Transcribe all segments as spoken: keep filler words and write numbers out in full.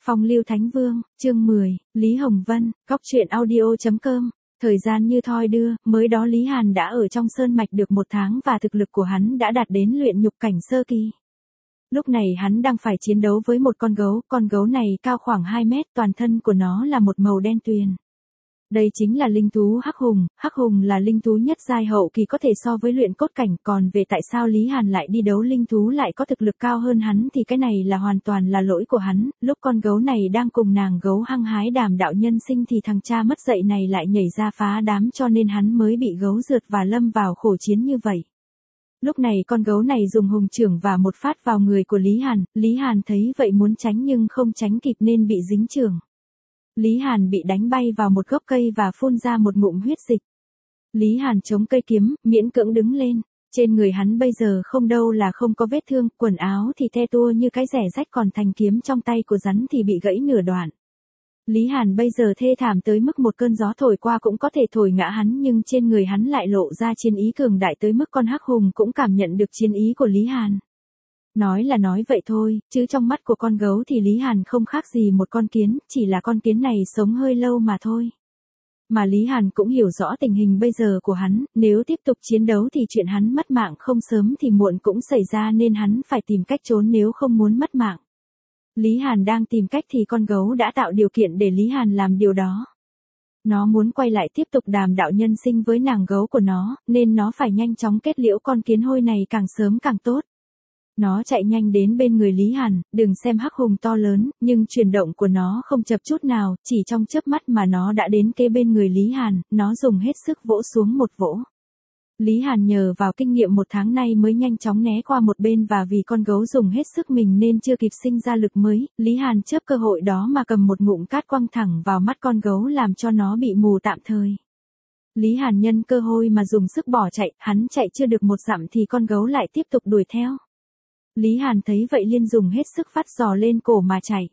Phong lưu Thánh Vương, chương mười, Lý Hồng Vân, Cóc truyện audio.com. Thời gian như thoi đưa, mới đó Lý Hàn đã ở trong sơn mạch được một tháng và thực lực của hắn đã đạt đến luyện nhục cảnh sơ kỳ. Lúc này hắn đang phải chiến đấu với một con gấu, con gấu này cao khoảng hai mét, toàn thân của nó là một màu đen tuyền. Đây chính là linh thú Hắc Hùng, Hắc Hùng là linh thú nhất giai hậu kỳ có thể so với luyện cốt cảnh, còn về tại sao Lý Hàn lại đi đấu linh thú lại có thực lực cao hơn hắn thì cái này là hoàn toàn là lỗi của hắn, lúc con gấu này đang cùng nàng gấu hăng hái đàm đạo nhân sinh thì thằng cha mất dạy này lại nhảy ra phá đám cho nên hắn mới bị gấu rượt và lâm vào khổ chiến như vậy. Lúc này con gấu này dùng hùng chưởng và một phát vào người của Lý Hàn, Lý Hàn thấy vậy muốn tránh nhưng không tránh kịp nên bị dính chưởng. Lý Hàn bị đánh bay vào một gốc cây và phun ra một ngụm huyết dịch. Lý Hàn chống cây kiếm, miễn cưỡng đứng lên. Trên người hắn bây giờ không đâu là không có vết thương, quần áo thì the tua như cái rẻ rách còn thanh kiếm trong tay của rắn thì bị gãy nửa đoạn. Lý Hàn bây giờ thê thảm tới mức một cơn gió thổi qua cũng có thể thổi ngã hắn nhưng trên người hắn lại lộ ra chiến ý cường đại tới mức con Hắc Hùng cũng cảm nhận được chiến ý của Lý Hàn. Nói là nói vậy thôi, chứ trong mắt của con gấu thì Lý Hàn không khác gì một con kiến, chỉ là con kiến này sống hơi lâu mà thôi. Mà Lý Hàn cũng hiểu rõ tình hình bây giờ của hắn, nếu tiếp tục chiến đấu thì chuyện hắn mất mạng không sớm thì muộn cũng xảy ra nên hắn phải tìm cách trốn nếu không muốn mất mạng. Lý Hàn đang tìm cách thì con gấu đã tạo điều kiện để Lý Hàn làm điều đó. Nó muốn quay lại tiếp tục đàm đạo nhân sinh với nàng gấu của nó, nên nó phải nhanh chóng kết liễu con kiến hôi này càng sớm càng tốt. Nó chạy nhanh đến bên người Lý Hàn, đừng xem Hắc Hùng to lớn, nhưng chuyển động của nó không chậm chút nào, chỉ trong chớp mắt mà nó đã đến kế bên người Lý Hàn, nó dùng hết sức vỗ xuống một vỗ. Lý Hàn nhờ vào kinh nghiệm một tháng nay mới nhanh chóng né qua một bên và vì con gấu dùng hết sức mình nên chưa kịp sinh ra lực mới, Lý Hàn chớp cơ hội đó mà cầm một ngụm cát quăng thẳng vào mắt con gấu làm cho nó bị mù tạm thời. Lý Hàn nhân cơ hội mà dùng sức bỏ chạy, hắn chạy chưa được một dặm thì con gấu lại tiếp tục đuổi theo. Lý Hàn thấy vậy liền dùng hết sức phát giò lên cổ mà chạy.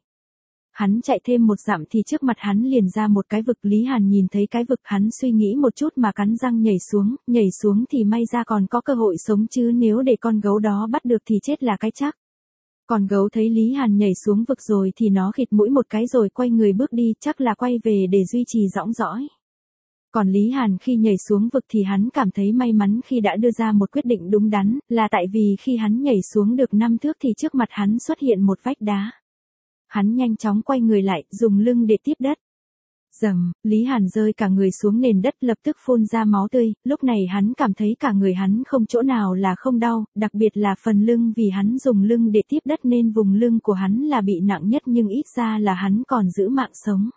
Hắn chạy thêm một dặm thì trước mặt hắn liền ra một cái vực. Lý Hàn nhìn thấy cái vực hắn suy nghĩ một chút mà cắn răng nhảy xuống, nhảy xuống thì may ra còn có cơ hội sống chứ nếu để con gấu đó bắt được thì chết là cái chắc. Con gấu thấy Lý Hàn nhảy xuống vực rồi thì nó khịt mũi một cái rồi quay người bước đi, chắc là quay về để duy trì dõng dõi. Còn Lý Hàn khi nhảy xuống vực thì hắn cảm thấy may mắn khi đã đưa ra một quyết định đúng đắn, là tại vì khi hắn nhảy xuống được năm thước thì trước mặt hắn xuất hiện một vách đá. Hắn nhanh chóng quay người lại, dùng lưng để tiếp đất. Dầm, Lý Hàn rơi cả người xuống nền đất lập tức phun ra máu tươi, lúc này hắn cảm thấy cả người hắn không chỗ nào là không đau, đặc biệt là phần lưng vì hắn dùng lưng để tiếp đất nên vùng lưng của hắn là bị nặng nhất nhưng ít ra là hắn còn giữ mạng sống.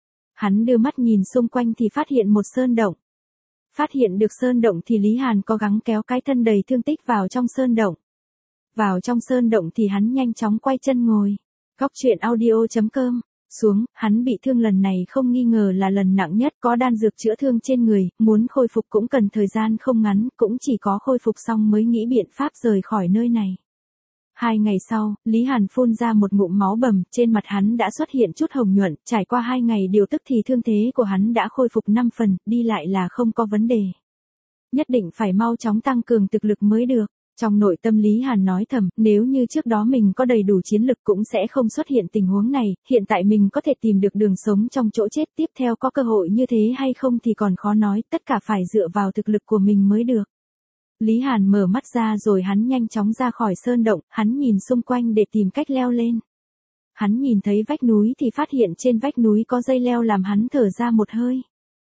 Hắn đưa mắt nhìn xung quanh thì phát hiện một sơn động. Phát hiện được sơn động thì Lý Hàn cố gắng kéo cái thân đầy thương tích vào trong sơn động. Vào trong sơn động thì hắn nhanh chóng quay chân ngồi. Cóc truyện audio.com. Xuống, hắn bị thương lần này không nghi ngờ là lần nặng nhất, có đan dược chữa thương trên người, muốn khôi phục cũng cần thời gian không ngắn, cũng chỉ có khôi phục xong mới nghĩ biện pháp rời khỏi nơi này. Hai ngày sau, Lý Hàn phun ra một ngụm máu bầm, trên mặt hắn đã xuất hiện chút hồng nhuận, trải qua hai ngày điều tức thì thương thế của hắn đã khôi phục năm phần, đi lại là không có vấn đề. Nhất định phải mau chóng tăng cường thực lực mới được. Trong nội tâm Lý Hàn nói thầm, nếu như trước đó mình có đầy đủ chiến lực cũng sẽ không xuất hiện tình huống này, hiện tại mình có thể tìm được đường sống trong chỗ chết, tiếp theo có cơ hội như thế hay không thì còn khó nói, tất cả phải dựa vào thực lực của mình mới được. Lý Hàn mở mắt ra rồi hắn nhanh chóng ra khỏi sơn động, hắn nhìn xung quanh để tìm cách leo lên. Hắn nhìn thấy vách núi thì phát hiện trên vách núi có dây leo làm hắn thở ra một hơi.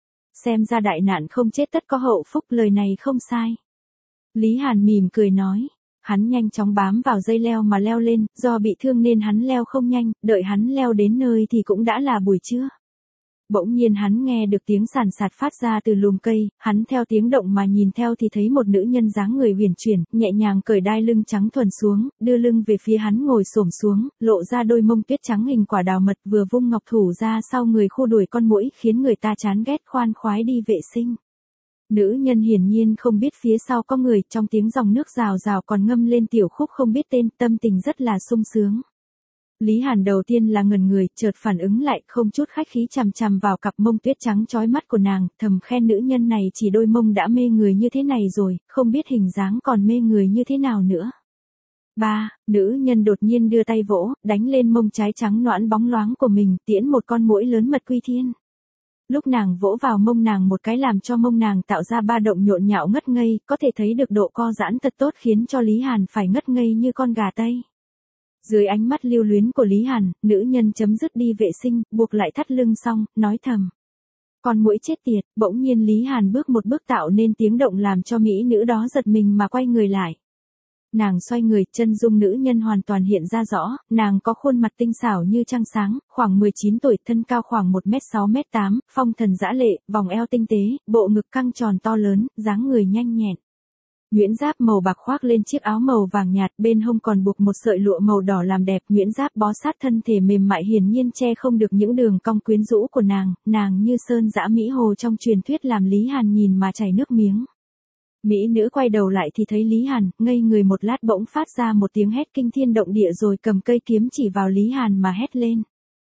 Xem ra đại nạn không chết tất có hậu phúc, lời này không sai. Lý Hàn mỉm cười nói, hắn nhanh chóng bám vào dây leo mà leo lên, do bị thương nên hắn leo không nhanh, đợi hắn leo đến nơi thì cũng đã là buổi trưa. Bỗng nhiên hắn nghe được tiếng sàn sạt phát ra từ lùm cây, hắn theo tiếng động mà nhìn theo thì thấy một nữ nhân dáng người huyền chuyển, nhẹ nhàng cởi đai lưng trắng thuần xuống, đưa lưng về phía hắn ngồi xổm xuống, lộ ra đôi mông tuyết trắng hình quả đào mật vừa vung ngọc thủ ra sau người khu đuổi con muỗi khiến người ta chán ghét khoan khoái đi vệ sinh. Nữ nhân hiển nhiên không biết phía sau có người, trong tiếng dòng nước rào rào còn ngâm lên tiểu khúc không biết tên, tâm tình rất là sung sướng. Lý Hàn đầu tiên là ngẩn người, chợt phản ứng lại, không chút khách khí chằm chằm vào cặp mông tuyết trắng chói mắt của nàng, thầm khen nữ nhân này chỉ đôi mông đã mê người như thế này rồi, không biết hình dáng còn mê người như thế nào nữa. Ba, nữ nhân đột nhiên đưa tay vỗ, đánh lên mông trái trắng nõn bóng loáng của mình, tiễn một con muỗi lớn mật quy thiên. Lúc nàng vỗ vào mông nàng một cái làm cho mông nàng tạo ra ba động nhộn nhạo ngất ngây, có thể thấy được độ co giãn thật tốt khiến cho Lý Hàn phải ngất ngây như con gà Tây. Dưới ánh mắt lưu luyến của Lý Hàn, nữ nhân chấm dứt đi vệ sinh, buộc lại thắt lưng xong, nói thầm. Con muỗi chết tiệt, bỗng nhiên Lý Hàn bước một bước tạo nên tiếng động làm cho mỹ nữ đó giật mình mà quay người lại. Nàng xoay người, chân dung nữ nhân hoàn toàn hiện ra rõ, nàng có khuôn mặt tinh xảo như trăng sáng, khoảng mười chín tuổi, thân cao khoảng một mét sáu mét tám, phong thần dã lệ, vòng eo tinh tế, bộ ngực căng tròn to lớn, dáng người nhanh nhẹn. Nhuyễn giáp màu bạc khoác lên chiếc áo màu vàng nhạt, bên hông còn buộc một sợi lụa màu đỏ làm đẹp, nhuyễn giáp bó sát thân thể mềm mại hiển nhiên che không được những đường cong quyến rũ của nàng, nàng như sơn dã mỹ hồ trong truyền thuyết làm Lý Hàn nhìn mà chảy nước miếng. Mỹ nữ quay đầu lại thì thấy Lý Hàn, ngây người một lát bỗng phát ra một tiếng hét kinh thiên động địa rồi cầm cây kiếm chỉ vào Lý Hàn mà hét lên.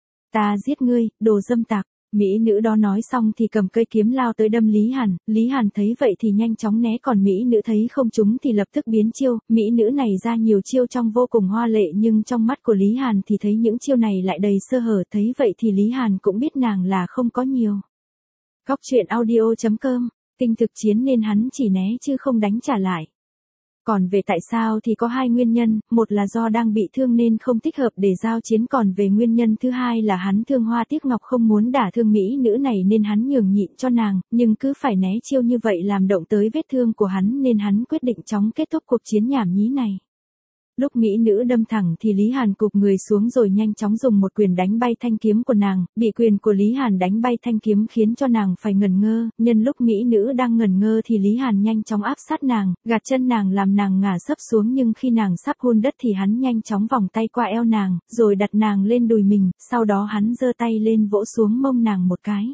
Ta giết ngươi, đồ dâm tặc. Mỹ nữ đó nói xong thì cầm cây kiếm lao tới đâm Lý Hàn, Lý Hàn thấy vậy thì nhanh chóng né, còn Mỹ nữ thấy không trúng thì lập tức biến chiêu, Mỹ nữ này ra nhiều chiêu trong vô cùng hoa lệ nhưng trong mắt của Lý Hàn thì thấy những chiêu này lại đầy sơ hở, thấy vậy thì Lý Hàn cũng biết nàng là không có nhiều. Góc truyện audio chấm com, tinh thực chiến nên hắn chỉ né chứ không đánh trả lại. Còn về tại sao thì có hai nguyên nhân, một là do đang bị thương nên không thích hợp để giao chiến, còn về nguyên nhân thứ hai là hắn thương hoa tiếc ngọc không muốn đả thương mỹ nữ này nên hắn nhường nhịn cho nàng, nhưng cứ phải né chiêu như vậy làm động tới vết thương của hắn nên hắn quyết định chóng kết thúc cuộc chiến nhảm nhí này. Lúc mỹ nữ đâm thẳng thì Lý Hàn cụp người xuống rồi nhanh chóng dùng một quyền đánh bay thanh kiếm của nàng, bị quyền của Lý Hàn đánh bay thanh kiếm khiến cho nàng phải ngẩn ngơ, nhân lúc mỹ nữ đang ngẩn ngơ thì Lý Hàn nhanh chóng áp sát nàng, gạt chân nàng làm nàng ngả sấp xuống, nhưng khi nàng sắp hôn đất thì hắn nhanh chóng vòng tay qua eo nàng, rồi đặt nàng lên đùi mình, sau đó hắn giơ tay lên vỗ xuống mông nàng một cái.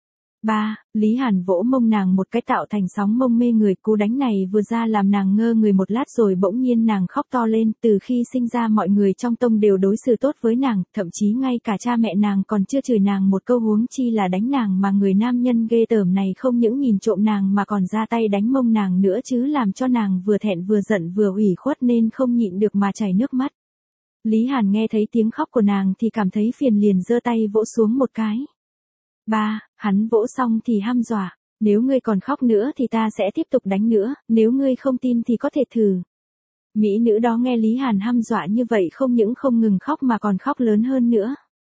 Ba, Lý Hàn vỗ mông nàng một cái tạo thành sóng mông mê người, cú đánh này vừa ra làm nàng ngơ người một lát rồi bỗng nhiên nàng khóc to lên, từ khi sinh ra mọi người trong tông đều đối xử tốt với nàng, thậm chí ngay cả cha mẹ nàng còn chưa chửi nàng một câu huống chi là đánh nàng, mà người nam nhân ghê tởm này không những nhìn trộm nàng mà còn ra tay đánh mông nàng nữa chứ, làm cho nàng vừa thẹn vừa giận vừa ủy khuất nên không nhịn được mà chảy nước mắt. Lý Hàn nghe thấy tiếng khóc của nàng thì cảm thấy phiền liền giơ tay vỗ xuống một cái. Ba, hắn vỗ xong thì hăm dọa, nếu ngươi còn khóc nữa thì ta sẽ tiếp tục đánh nữa, nếu ngươi không tin thì có thể thử. Mỹ nữ đó nghe Lý Hàn hăm dọa như vậy không những không ngừng khóc mà còn khóc lớn hơn nữa.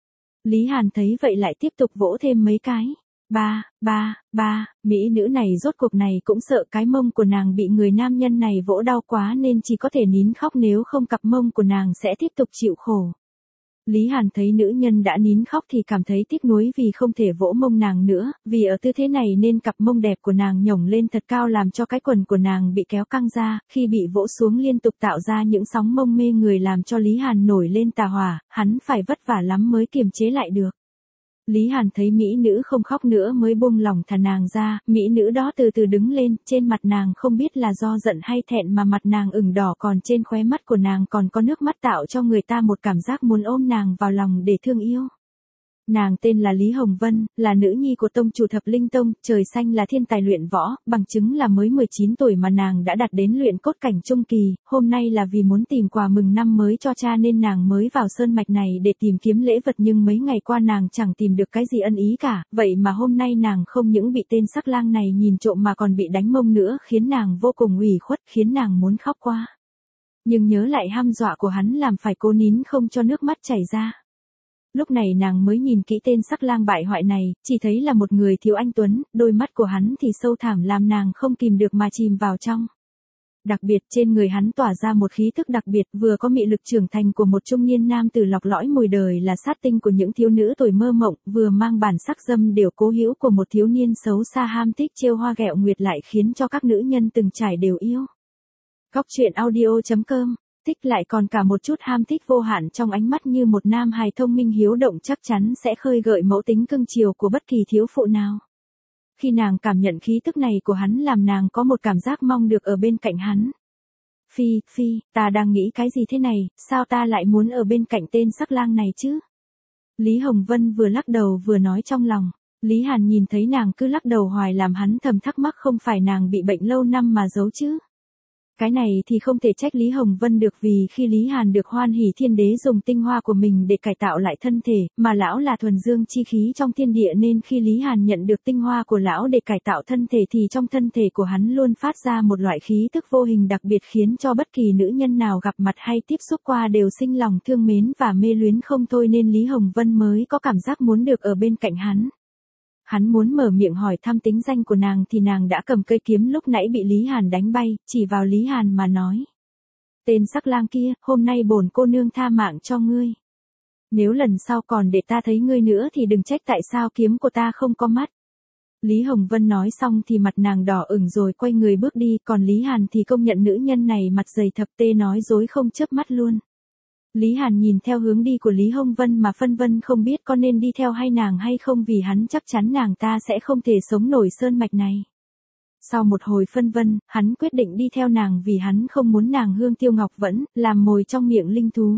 Lý Hàn thấy vậy lại tiếp tục vỗ thêm mấy cái. Ba, ba, ba, mỹ nữ này rốt cuộc này cũng sợ cái mông của nàng bị người nam nhân này vỗ đau quá nên chỉ có thể nín khóc, nếu không cặp mông của nàng sẽ tiếp tục chịu khổ. Lý Hàn thấy nữ nhân đã nín khóc thì cảm thấy tiếc nuối vì không thể vỗ mông nàng nữa, vì ở tư thế này nên cặp mông đẹp của nàng nhổng lên thật cao làm cho cái quần của nàng bị kéo căng ra, khi bị vỗ xuống liên tục tạo ra những sóng mông mê người làm cho Lý Hàn nổi lên tà hỏa, hắn phải vất vả lắm mới kiềm chế lại được. Lý Hàn thấy mỹ nữ không khóc nữa mới buông lòng thả nàng ra, mỹ nữ đó từ từ đứng lên, trên mặt nàng không biết là do giận hay thẹn mà mặt nàng ửng đỏ, còn trên khóe mắt của nàng còn có nước mắt tạo cho người ta một cảm giác muốn ôm nàng vào lòng để thương yêu. Nàng tên là Lý Hồng Vân, là nữ nhi của tông chủ Thập Linh Tông, trời xanh là thiên tài luyện võ, bằng chứng là mới mười chín tuổi mà nàng đã đạt đến luyện cốt cảnh trung kỳ, hôm nay là vì muốn tìm quà mừng năm mới cho cha nên nàng mới vào sơn mạch này để tìm kiếm lễ vật, nhưng mấy ngày qua nàng chẳng tìm được cái gì ân ý cả, vậy mà hôm nay nàng không những bị tên sắc lang này nhìn trộm mà còn bị đánh mông nữa, khiến nàng vô cùng ủy khuất, khiến nàng muốn khóc quá. Nhưng nhớ lại hăm dọa của hắn làm phải cố nín không cho nước mắt chảy ra. Lúc này nàng mới nhìn kỹ tên sắc lang bại hoại này, chỉ thấy là một người thiếu anh tuấn, đôi mắt của hắn thì sâu thẳm làm nàng không kìm được mà chìm vào trong. Đặc biệt trên người hắn tỏa ra một khí thức đặc biệt, vừa có mị lực trưởng thành của một trung niên nam tử lọc lõi mùi đời là sát tinh của những thiếu nữ tuổi mơ mộng, vừa mang bản sắc dâm đều cố hữu của một thiếu niên xấu xa ham thích trêu hoa ghẹo nguyệt lại khiến cho các nữ nhân từng trải đều yêu. Góc truyện audio chấm com, thích lại còn cả một chút ham thích vô hạn trong ánh mắt như một nam hài thông minh hiếu động chắc chắn sẽ khơi gợi mẫu tính cưng chiều của bất kỳ thiếu phụ nào. Khi nàng cảm nhận khí tức này của hắn làm nàng có một cảm giác mong được ở bên cạnh hắn. Phi, Phi, ta đang nghĩ cái gì thế này, sao ta lại muốn ở bên cạnh tên sắc lang này chứ? Lý Hồng Vân vừa lắc đầu vừa nói trong lòng. Lý Hàn nhìn thấy nàng cứ lắc đầu hoài làm hắn thầm thắc mắc không phải nàng bị bệnh lâu năm mà giấu chứ. Cái này thì không thể trách Lý Hồng Vân được, vì khi Lý Hàn được Hoan Hỷ Thiên Đế dùng tinh hoa của mình để cải tạo lại thân thể, mà lão là thuần dương chi khí trong thiên địa, nên khi Lý Hàn nhận được tinh hoa của lão để cải tạo thân thể thì trong thân thể của hắn luôn phát ra một loại khí tức vô hình đặc biệt, khiến cho bất kỳ nữ nhân nào gặp mặt hay tiếp xúc qua đều sinh lòng thương mến và mê luyến không thôi, nên Lý Hồng Vân mới có cảm giác muốn được ở bên cạnh hắn. Hắn muốn mở miệng hỏi thăm tính danh của nàng thì nàng đã cầm cây kiếm lúc nãy bị Lý Hàn đánh bay, chỉ vào Lý Hàn mà nói. Tên sắc lang kia, hôm nay bổn cô nương tha mạng cho ngươi. Nếu lần sau còn để ta thấy ngươi nữa thì đừng trách tại sao kiếm của ta không có mắt. Lý Hồng Vân nói xong thì mặt nàng đỏ ửng rồi quay người bước đi, còn Lý Hàn thì công nhận nữ nhân này mặt dày thập tê nói dối không chớp mắt luôn. Lý Hàn nhìn theo hướng đi của Lý Hồng Vân mà phân vân không biết có nên đi theo hay nàng hay không, vì hắn chắc chắn nàng ta sẽ không thể sống nổi sơn mạch này. Sau một hồi phân vân, hắn quyết định đi theo nàng vì hắn không muốn nàng Hương Tiêu Ngọc Vẫn làm mồi trong miệng linh thú.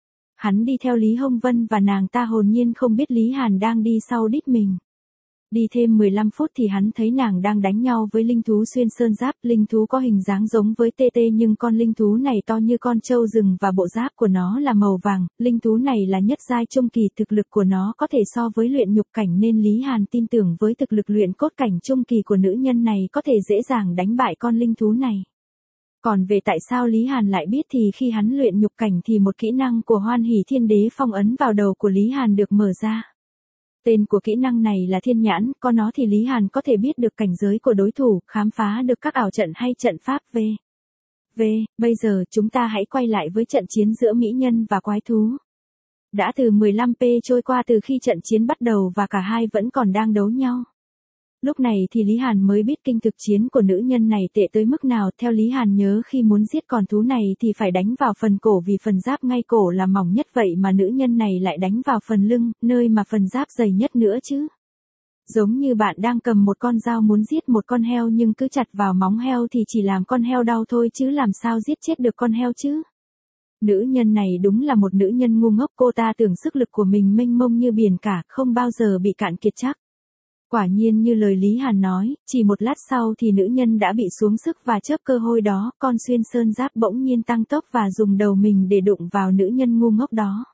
Hắn đi theo Lý Hồng Vân và nàng ta hồn nhiên không biết Lý Hàn đang đi sau đít mình. Đi thêm mười lăm phút thì hắn thấy nàng đang đánh nhau với linh thú xuyên sơn giáp. Linh thú có hình dáng giống với tê tê nhưng con linh thú này to như con trâu rừng và bộ giáp của nó là màu vàng. Linh thú này là nhất giai trung kỳ, thực lực của nó có thể so với luyện nhục cảnh, nên Lý Hàn tin tưởng với thực lực luyện cốt cảnh trung kỳ của nữ nhân này có thể dễ dàng đánh bại con linh thú này. Còn về tại sao Lý Hàn lại biết thì khi hắn luyện nhục cảnh thì một kỹ năng của Hoan Hỷ Thiên Đế phong ấn vào đầu của Lý Hàn được mở ra. Tên của kỹ năng này là Thiên Nhãn, có nó thì Lý Hàn có thể biết được cảnh giới của đối thủ, khám phá được các ảo trận hay trận pháp. V. V. Bây giờ chúng ta hãy quay lại với trận chiến giữa mỹ nhân và quái thú. Đã từ mười lăm phút trôi qua từ khi trận chiến bắt đầu và cả hai vẫn còn đang đấu nhau. Lúc này thì Lý Hàn mới biết kinh thực chiến của nữ nhân này tệ tới mức nào. Theo Lý Hàn nhớ khi muốn giết con thú này thì phải đánh vào phần cổ vì phần giáp ngay cổ là mỏng nhất, vậy mà nữ nhân này lại đánh vào phần lưng, nơi mà phần giáp dày nhất nữa chứ. Giống như bạn đang cầm một con dao muốn giết một con heo nhưng cứ chặt vào móng heo thì chỉ làm con heo đau thôi chứ làm sao giết chết được con heo chứ. Nữ nhân này đúng là một nữ nhân ngu ngốc, cô ta tưởng sức lực của mình mênh mông như biển cả, không bao giờ bị cạn kiệt chắc. Quả nhiên như lời Lý Hàn nói, chỉ một lát sau thì nữ nhân đã bị xuống sức và chớp cơ hội đó, con xuyên sơn giáp bỗng nhiên tăng tốc và dùng đầu mình để đụng vào nữ nhân ngu ngốc đó.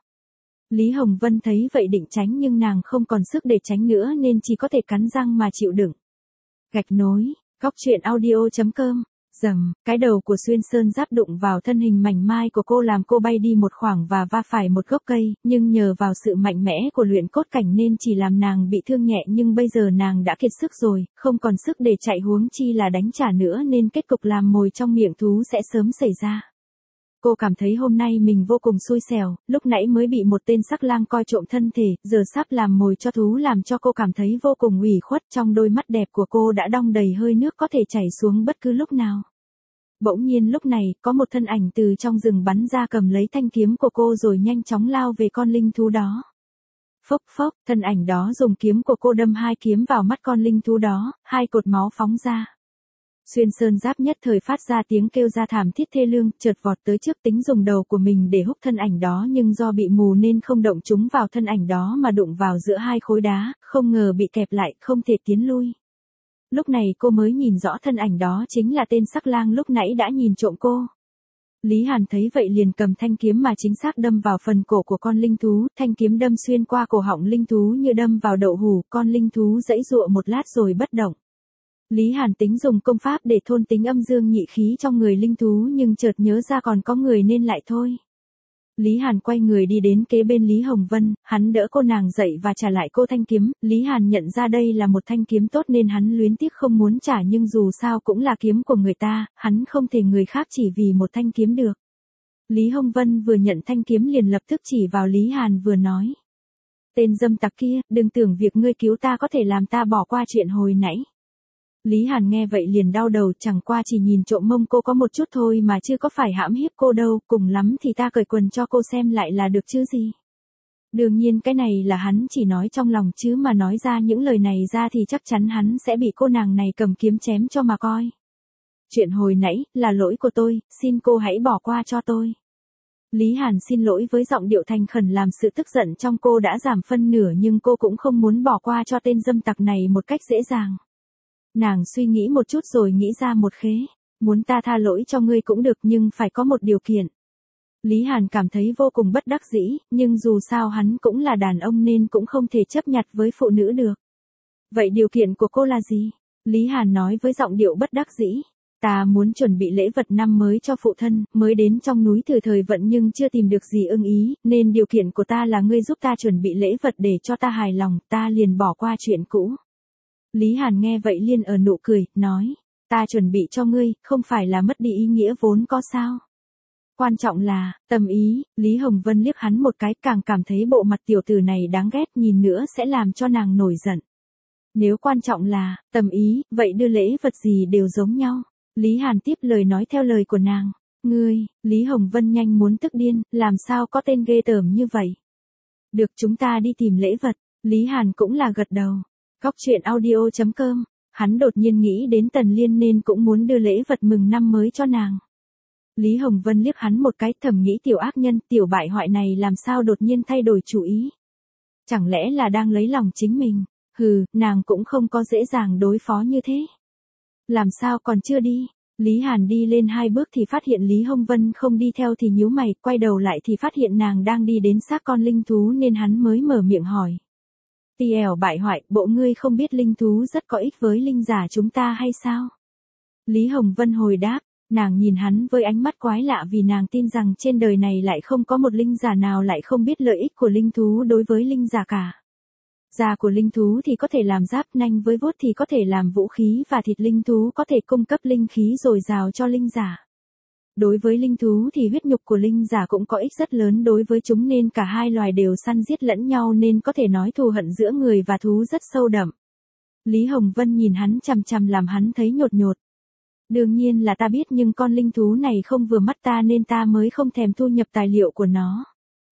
Lý Hồng Vân thấy vậy định tránh nhưng nàng không còn sức để tránh nữa nên chỉ có thể cắn răng mà chịu đựng. Gạch nối, góc truyện audio chấm com. Dầm, cái đầu của xuyên sơn giáp đụng vào thân hình mảnh mai của cô làm cô bay đi một khoảng và va phải một gốc cây, nhưng nhờ vào sự mạnh mẽ của luyện cốt cảnh nên chỉ làm nàng bị thương nhẹ, nhưng bây giờ nàng đã kiệt sức rồi, không còn sức để chạy, huống chi là đánh trả nữa, nên kết cục làm mồi trong miệng thú sẽ sớm xảy ra. Cô cảm thấy hôm nay mình vô cùng xui xẻo, lúc nãy mới bị một tên sắc lang coi trộm thân thể, giờ sắp làm mồi cho thú làm cho cô cảm thấy vô cùng ủy khuất, trong đôi mắt đẹp của cô đã đong đầy hơi nước có thể chảy xuống bất cứ lúc nào. Bỗng nhiên lúc này, có một thân ảnh từ trong rừng bắn ra cầm lấy thanh kiếm của cô rồi nhanh chóng lao về con linh thú đó. Phốc phốc, thân ảnh đó dùng kiếm của cô đâm hai kiếm vào mắt con linh thú đó, hai cột máu phóng ra. Xuyên sơn giáp nhất thời phát ra tiếng kêu ra thảm thiết thê lương, chợt vọt tới trước tính dùng đầu của mình để húc thân ảnh đó, nhưng do bị mù nên không động trúng vào thân ảnh đó mà đụng vào giữa hai khối đá, không ngờ bị kẹp lại, không thể tiến lui. Lúc này cô mới nhìn rõ thân ảnh đó chính là tên sắc lang lúc nãy đã nhìn trộm cô. Lý Hàn thấy vậy liền cầm thanh kiếm mà chính xác đâm vào phần cổ của con linh thú, thanh kiếm đâm xuyên qua cổ họng linh thú như đâm vào đậu hũ, con linh thú giãy giụa một lát rồi bất động. Lý Hàn tính dùng công pháp để thôn tính âm dương nhị khí trong người linh thú nhưng chợt nhớ ra còn có người nên lại thôi. Lý Hàn quay người đi đến kế bên Lý Hồng Vân, hắn đỡ cô nàng dậy và trả lại cô thanh kiếm. Lý Hàn nhận ra đây là một thanh kiếm tốt nên hắn luyến tiếc không muốn trả, nhưng dù sao cũng là kiếm của người ta, hắn không thể người khác chỉ vì một thanh kiếm được. Lý Hồng Vân vừa nhận thanh kiếm liền lập tức chỉ vào Lý Hàn vừa nói. Tên dâm tặc kia, đừng tưởng việc ngươi cứu ta có thể làm ta bỏ qua chuyện hồi nãy. Lý Hàn nghe vậy liền đau đầu, chẳng qua chỉ nhìn trộm mông cô có một chút thôi mà chưa có phải hãm hiếp cô đâu, cùng lắm thì ta cởi quần cho cô xem lại là được chứ gì. Đương nhiên cái này là hắn chỉ nói trong lòng chứ mà nói ra những lời này ra thì chắc chắn hắn sẽ bị cô nàng này cầm kiếm chém cho mà coi. Chuyện hồi nãy, là lỗi của tôi, xin cô hãy bỏ qua cho tôi. Lý Hàn xin lỗi với giọng điệu thành khẩn làm sự tức giận trong cô đã giảm phân nửa, nhưng cô cũng không muốn bỏ qua cho tên dâm tặc này một cách dễ dàng. Nàng suy nghĩ một chút rồi nghĩ ra một khế. Muốn ta tha lỗi cho ngươi cũng được nhưng phải có một điều kiện. Lý Hàn cảm thấy vô cùng bất đắc dĩ, nhưng dù sao hắn cũng là đàn ông nên cũng không thể chấp nhặt với phụ nữ được. Vậy điều kiện của cô là gì? Lý Hàn nói với giọng điệu bất đắc dĩ. Ta muốn chuẩn bị lễ vật năm mới cho phụ thân, mới đến trong núi từ thời vận nhưng chưa tìm được gì ưng ý, nên điều kiện của ta là ngươi giúp ta chuẩn bị lễ vật để cho ta hài lòng, ta liền bỏ qua chuyện cũ. Lý Hàn nghe vậy liền ở nụ cười, nói, ta chuẩn bị cho ngươi, không phải là mất đi ý nghĩa vốn có sao. Quan trọng là, tâm ý. Lý Hồng Vân liếc hắn một cái, càng cảm thấy bộ mặt tiểu tử này đáng ghét, nhìn nữa sẽ làm cho nàng nổi giận. Nếu quan trọng là, tâm ý, vậy đưa lễ vật gì đều giống nhau. Lý Hàn tiếp lời nói theo lời của nàng. Ngươi, Lý Hồng Vân nhanh muốn tức điên, làm sao có tên ghê tởm như vậy. Được, chúng ta đi tìm lễ vật. Lý Hàn cũng là gật đầu. Góc truyện audio chấm com, hắn đột nhiên nghĩ đến Tần Liên nên cũng muốn đưa lễ vật mừng năm mới cho nàng. Lý Hồng Vân liếc hắn một cái, thầm nghĩ tiểu ác nhân, tiểu bại hoại này làm sao đột nhiên thay đổi chủ ý. Chẳng lẽ là đang lấy lòng chính mình. Hừ, nàng cũng không có dễ dàng đối phó như thế. Làm sao còn chưa đi? Lý Hàn đi lên hai bước thì phát hiện Lý Hồng Vân không đi theo thì nhíu mày, quay đầu lại thì phát hiện nàng đang đi đến xác con linh thú nên hắn mới mở miệng hỏi. Tì ẻo bại hoại, bộ ngươi không biết linh thú rất có ích với linh giả chúng ta hay sao? Lý Hồng Vân hồi đáp, nàng nhìn hắn với ánh mắt quái lạ vì nàng tin rằng trên đời này lại không có một linh giả nào lại không biết lợi ích của linh thú đối với linh giả cả. Da của linh thú thì có thể làm giáp, nanh với vuốt thì có thể làm vũ khí và thịt linh thú có thể cung cấp linh khí dồi dào cho linh giả. Đối với linh thú thì huyết nhục của linh giả cũng có ích rất lớn đối với chúng nên cả hai loài đều săn giết lẫn nhau nên có thể nói thù hận giữa người và thú rất sâu đậm. Lý Hồng Vân nhìn hắn chằm chằm làm hắn thấy nhột nhột. Đương nhiên là ta biết nhưng con linh thú này không vừa mắt ta nên ta mới không thèm thu nhập tài liệu của nó.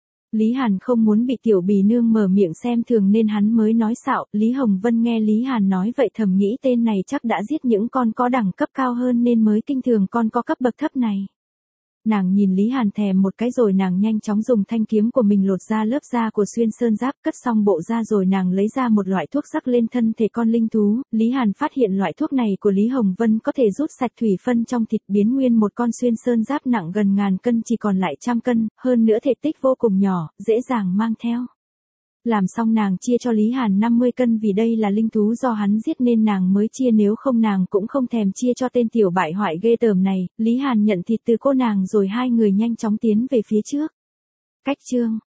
Lý Hàn không muốn bị tiểu bì nương mở miệng xem thường nên hắn mới nói xạo. Lý Hồng Vân nghe Lý Hàn nói vậy thầm nghĩ tên này chắc đã giết những con có đẳng cấp cao hơn nên mới kinh thường con có cấp bậc thấp này. Nàng nhìn Lý Hàn thèm một cái rồi nàng nhanh chóng dùng thanh kiếm của mình lột ra lớp da của xuyên sơn giáp, cất xong bộ da rồi nàng lấy ra một loại thuốc rắc lên thân thể con linh thú. Lý Hàn phát hiện loại thuốc này của Lý Hồng Vân có thể rút sạch thủy phân trong thịt, biến nguyên một con xuyên sơn giáp nặng gần ngàn cân chỉ còn lại trăm cân, hơn nữa thể tích vô cùng nhỏ, dễ dàng mang theo. Làm xong nàng chia cho Lý Hàn năm mươi cân vì đây là linh thú do hắn giết nên nàng mới chia, nếu không nàng cũng không thèm chia cho tên tiểu bại hoại ghê tởm này. Lý Hàn nhận thịt từ cô nàng rồi hai người nhanh chóng tiến về phía trước. Cách chương